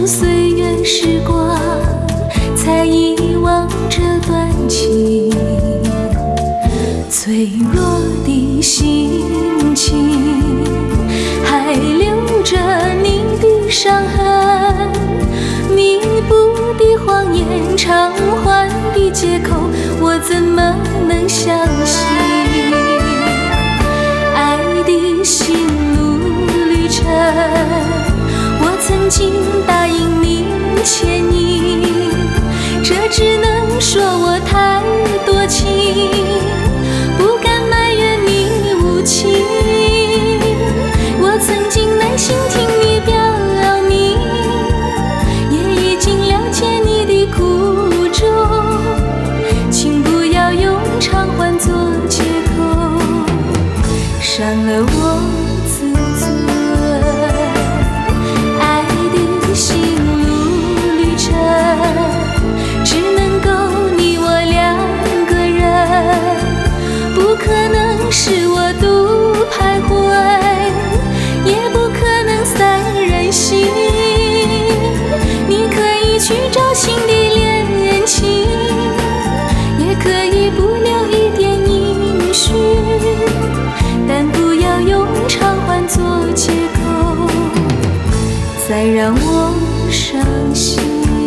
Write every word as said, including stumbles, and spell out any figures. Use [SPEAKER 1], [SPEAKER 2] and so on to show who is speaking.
[SPEAKER 1] 数岁月时光，才遗忘这段情。脆弱的心情，还留着你的伤痕。弥补的谎言，偿还的借口，我怎么能相信？爱的心路旅程，我曾经答应你牵引，这只能说我太多情，不敢埋怨你无情。我曾经耐心听你表明，也已经了解你的苦衷，请不要用偿还做借口，伤了我自尊。爱的心路旅程，只能够你我两个人，不可能是我独徘徊，也不可能三人行。你可以去找新的恋情，也可以不留一点音讯，但不要用偿还做借口，再让我伤心。